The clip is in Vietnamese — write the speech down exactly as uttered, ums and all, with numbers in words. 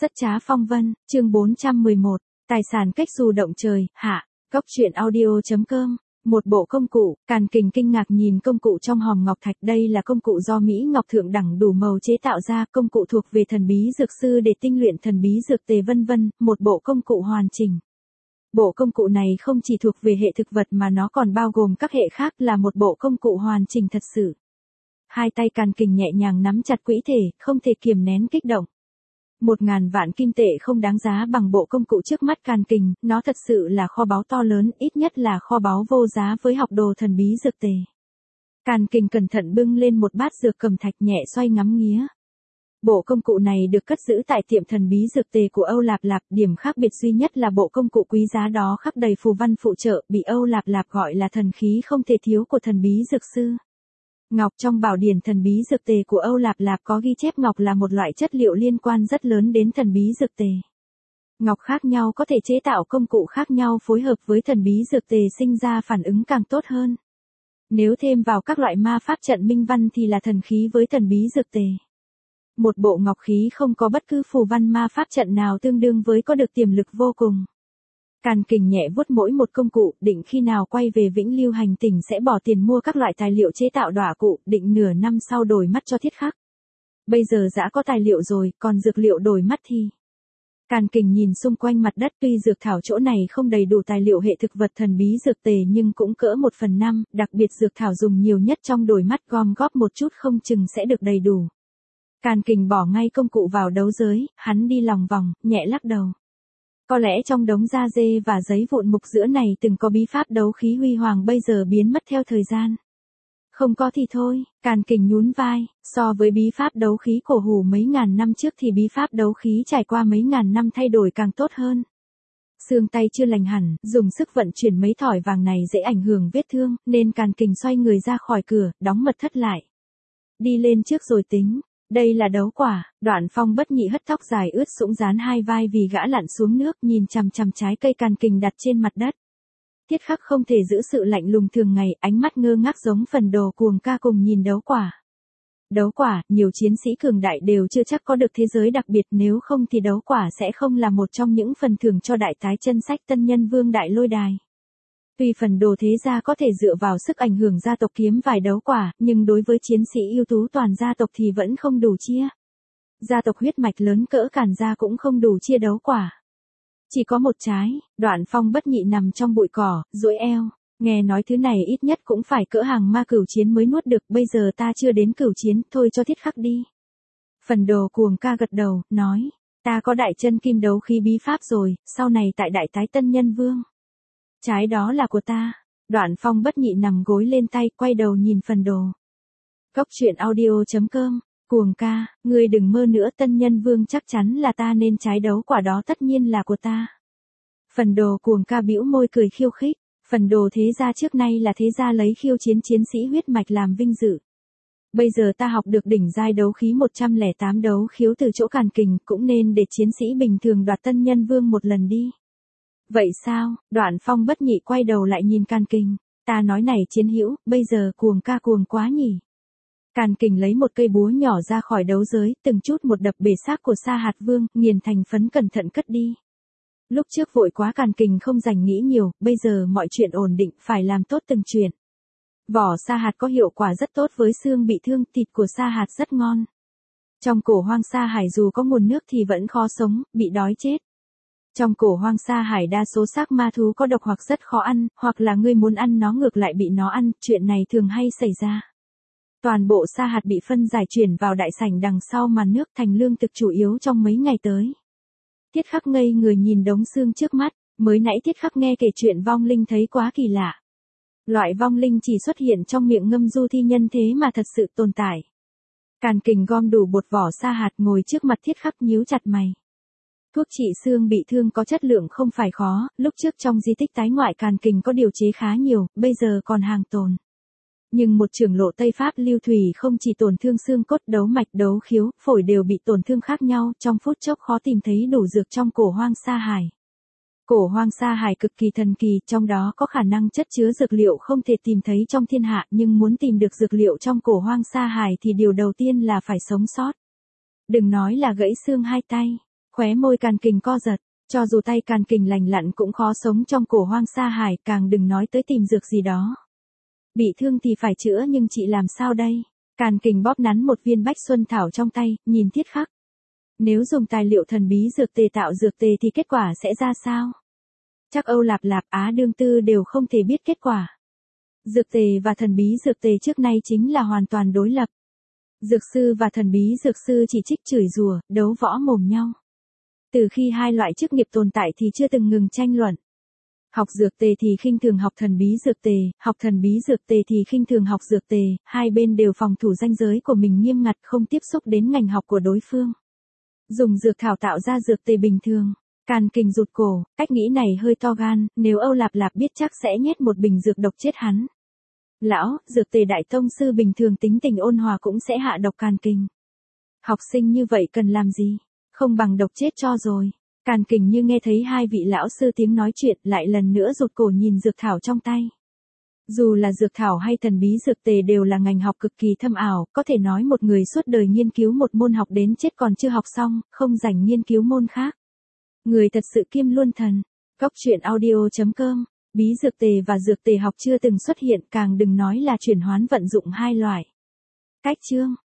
Rất trá phong vân, chương bốn trăm mười một, tài sản cách dù động trời, hạ, góc truyện audio.com. Một bộ công cụ, Càn Kình kinh ngạc nhìn công cụ trong hòm ngọc thạch, đây là công cụ do Mỹ Ngọc thượng đẳng đủ màu chế tạo ra, công cụ thuộc về thần bí dược sư để tinh luyện thần bí dược tề vân vân, một bộ công cụ hoàn chỉnh. Bộ công cụ này không chỉ thuộc về hệ thực vật mà nó còn bao gồm các hệ khác, là một bộ công cụ hoàn chỉnh thật sự. Hai tay Càn Kình nhẹ nhàng nắm chặt quỹ thể, không thể kiềm nén kích động. Một ngàn vạn kim tệ không đáng giá bằng bộ công cụ trước mắt Càn Kình, nó thật sự là kho báu to lớn, ít nhất là kho báu vô giá với học đồ thần bí dược tề. Càn Kình cẩn thận bưng lên một bát dược cẩm thạch, nhẹ xoay ngắm nghía. Bộ công cụ này được cất giữ tại tiệm thần bí dược tề của Âu Lạp Lạp, điểm khác biệt duy nhất là bộ công cụ quý giá đó khắc đầy phù văn phụ trợ, bị Âu Lạp Lạp gọi là thần khí không thể thiếu của thần bí dược sư. Ngọc trong bảo điển thần bí dược tề của Âu Lạp Lạp có ghi chép ngọc là một loại chất liệu liên quan rất lớn đến thần bí dược tề. Ngọc khác nhau có thể chế tạo công cụ khác nhau phối hợp với thần bí dược tề sinh ra phản ứng càng tốt hơn. Nếu thêm vào các loại ma pháp trận minh văn thì là thần khí với thần bí dược tề. Một bộ ngọc khí không có bất cứ phù văn ma pháp trận nào tương đương với có được tiềm lực vô cùng. Càn Kình nhẹ vuốt mỗi một công cụ, định khi nào quay về Vĩnh Lưu hành tỉnh sẽ bỏ tiền mua các loại tài liệu chế tạo đọa cụ, định nửa năm sau đổi mắt cho Thiết Khắc. Bây giờ đã có tài liệu rồi, còn dược liệu đổi mắt thì... Càn Kình nhìn xung quanh mặt đất, tuy dược thảo chỗ này không đầy đủ tài liệu hệ thực vật thần bí dược tề nhưng cũng cỡ một phần năm, đặc biệt dược thảo dùng nhiều nhất trong đổi mắt gom góp một chút không chừng sẽ được đầy đủ. Càn Kình bỏ ngay công cụ vào đấu giới, hắn đi lòng vòng, nhẹ lắc đầu. Có lẽ trong đống da dê và giấy vụn mục giữa này từng có bí pháp đấu khí huy hoàng, bây giờ biến mất theo thời gian. Không có thì thôi, Càn Kình nhún vai, so với bí pháp đấu khí cổ hủ mấy ngàn năm trước thì bí pháp đấu khí trải qua mấy ngàn năm thay đổi càng tốt hơn. Xương tay chưa lành hẳn, dùng sức vận chuyển mấy thỏi vàng này dễ ảnh hưởng vết thương, nên Càn Kình xoay người ra khỏi cửa, đóng mật thất lại. Đi lên trước rồi tính. Đây là đấu quả, Đoạn Phong bất nhị hất tóc dài ướt sũng dán hai vai vì gã lặn xuống nước, nhìn chằm chằm trái cây Càn Kình đặt trên mặt đất. Thiết Khắc không thể giữ sự lạnh lùng thường ngày, ánh mắt ngơ ngác giống phần đồ cuồng ca cùng nhìn đấu quả. Đấu quả, nhiều chiến sĩ cường đại đều chưa chắc có được thế giới đặc biệt, nếu không thì đấu quả sẽ không là một trong những phần thưởng cho đại tái chân sách Tân Nhân Vương Đại Lôi Đài. Tuy phần đồ thế gia có thể dựa vào sức ảnh hưởng gia tộc kiếm vài đấu quả, nhưng đối với chiến sĩ ưu tú toàn gia tộc thì vẫn không đủ chia. Gia tộc huyết mạch lớn cỡ Càn gia cũng không đủ chia đấu quả. Chỉ có một trái, Đoạn Phong bất nhị nằm trong bụi cỏ, duỗi eo, nghe nói thứ này ít nhất cũng phải cỡ hàng ma cửu chiến mới nuốt được, bây giờ ta chưa đến cửu chiến, thôi cho Thiết Khắc đi. Phần đồ cuồng ca gật đầu, nói, ta có đại chân kim đấu khí bí pháp rồi, sau này tại đại tái Tân Nhân Vương. Trái đó là của ta. Đoạn Phong bất nhị nằm gối lên tay, quay đầu nhìn phần đồ. Góc truyện audio.com, cuồng ca, ngươi đừng mơ nữa, Tân Nhân Vương chắc chắn là ta nên trái đấu quả đó tất nhiên là của ta. Phần đồ cuồng ca bĩu môi cười khiêu khích, phần đồ thế gia trước nay là thế gia lấy khiêu chiến chiến sĩ huyết mạch làm vinh dự. Bây giờ ta học được đỉnh giai đấu khí một trăm lẻ tám đấu khiếu từ chỗ Càn Kình, cũng nên để chiến sĩ bình thường đoạt Tân Nhân Vương một lần đi. Vậy sao? Đoạn Phong bất nhị quay đầu lại nhìn Càn Kình, ta nói này chiến hữu, bây giờ cuồng ca cuồng quá nhỉ. Càn Kình lấy một cây búa nhỏ ra khỏi đấu giới, từng chút một đập bể xác của Sa Hạt Vương, nghiền thành phấn cẩn thận cất đi. Lúc trước vội quá Càn Kình không dành nghĩ nhiều, bây giờ mọi chuyện ổn định, phải làm tốt từng chuyện. Vỏ sa hạt có hiệu quả rất tốt với xương bị thương, thịt của sa hạt rất ngon. Trong cổ hoang sa hải dù có nguồn nước thì vẫn khó sống, bị đói chết. Trong cổ hoang sa hải đa số xác ma thú có độc hoặc rất khó ăn, hoặc là ngươi muốn ăn nó ngược lại bị nó ăn, chuyện này thường hay xảy ra. Toàn bộ sa hạt bị phân giải chuyển vào đại sảnh đằng sau màn nước thành lương thực chủ yếu trong mấy ngày tới. Thiết Khắc ngây người nhìn đống xương trước mắt, mới nãy Thiết Khắc nghe kể chuyện vong linh thấy quá kỳ lạ. Loại vong linh chỉ xuất hiện trong miệng ngâm du thi nhân thế mà thật sự tồn tại. Càn Kình gom đủ bột vỏ sa hạt ngồi trước mặt Thiết Khắc nhíu chặt mày. Thuốc trị xương bị thương có chất lượng không phải khó, lúc trước trong di tích tái ngoại Càn Kình có điều chế khá nhiều, bây giờ còn hàng tồn. Nhưng một trưởng lộ Tây Pháp lưu thủy không chỉ tổn thương xương cốt, đấu mạch, đấu khiếu, phổi đều bị tổn thương khác nhau, trong phút chốc khó tìm thấy đủ dược trong cổ hoang sa hải. Cổ hoang sa hải cực kỳ thần kỳ, trong đó có khả năng chất chứa dược liệu không thể tìm thấy trong thiên hạ, nhưng muốn tìm được dược liệu trong cổ hoang sa hải thì điều đầu tiên là phải sống sót. Đừng nói là gãy xương hai tay. Khóe môi Càn Kình co giật, cho dù tay Càn Kình lành lặn cũng khó sống trong cổ hoang sa hải, càng đừng nói tới tìm dược gì đó. Bị thương thì phải chữa nhưng chị làm sao đây? Càn Kình bóp nắn một viên bách xuân thảo trong tay, nhìn Thiết Khắc. Nếu dùng tài liệu thần bí dược tề tạo dược tề thì kết quả sẽ ra sao? Chắc Âu Lạp Lạp Á Đương Tư đều không thể biết kết quả. Dược tề và thần bí dược tề trước nay chính là hoàn toàn đối lập. Dược sư và thần bí dược sư chỉ trích chửi rủa, đấu võ mồm nhau. Từ khi hai loại chức nghiệp tồn tại thì chưa từng ngừng tranh luận. Học dược tề thì khinh thường học thần bí dược tề, học thần bí dược tề thì khinh thường học dược tề, hai bên đều phòng thủ ranh giới của mình nghiêm ngặt, không tiếp xúc đến ngành học của đối phương. Dùng dược thảo tạo ra dược tề bình thường. Càn Kình rụt cổ, cách nghĩ này hơi to gan, nếu Âu Lạp Lạp biết chắc sẽ nhét một bình dược độc chết hắn. Lão, dược tề đại tông sư bình thường tính tình ôn hòa cũng sẽ hạ độc Càn Kình. Học sinh như vậy cần làm gì? Không bằng độc chết cho rồi. Càn Kình như nghe thấy hai vị lão sư tiếng nói chuyện, lại lần nữa rụt cổ nhìn dược thảo trong tay. Dù là dược thảo hay thần bí dược tề đều là ngành học cực kỳ thâm ảo, có thể nói một người suốt đời nghiên cứu một môn học đến chết còn chưa học xong, không rảnh nghiên cứu môn khác. Người thật sự kiêm luôn thần. Góc truyện audio chấm com, bí dược tề và dược tề học chưa từng xuất hiện, càng đừng nói là chuyển hoán vận dụng hai loại. Cách chương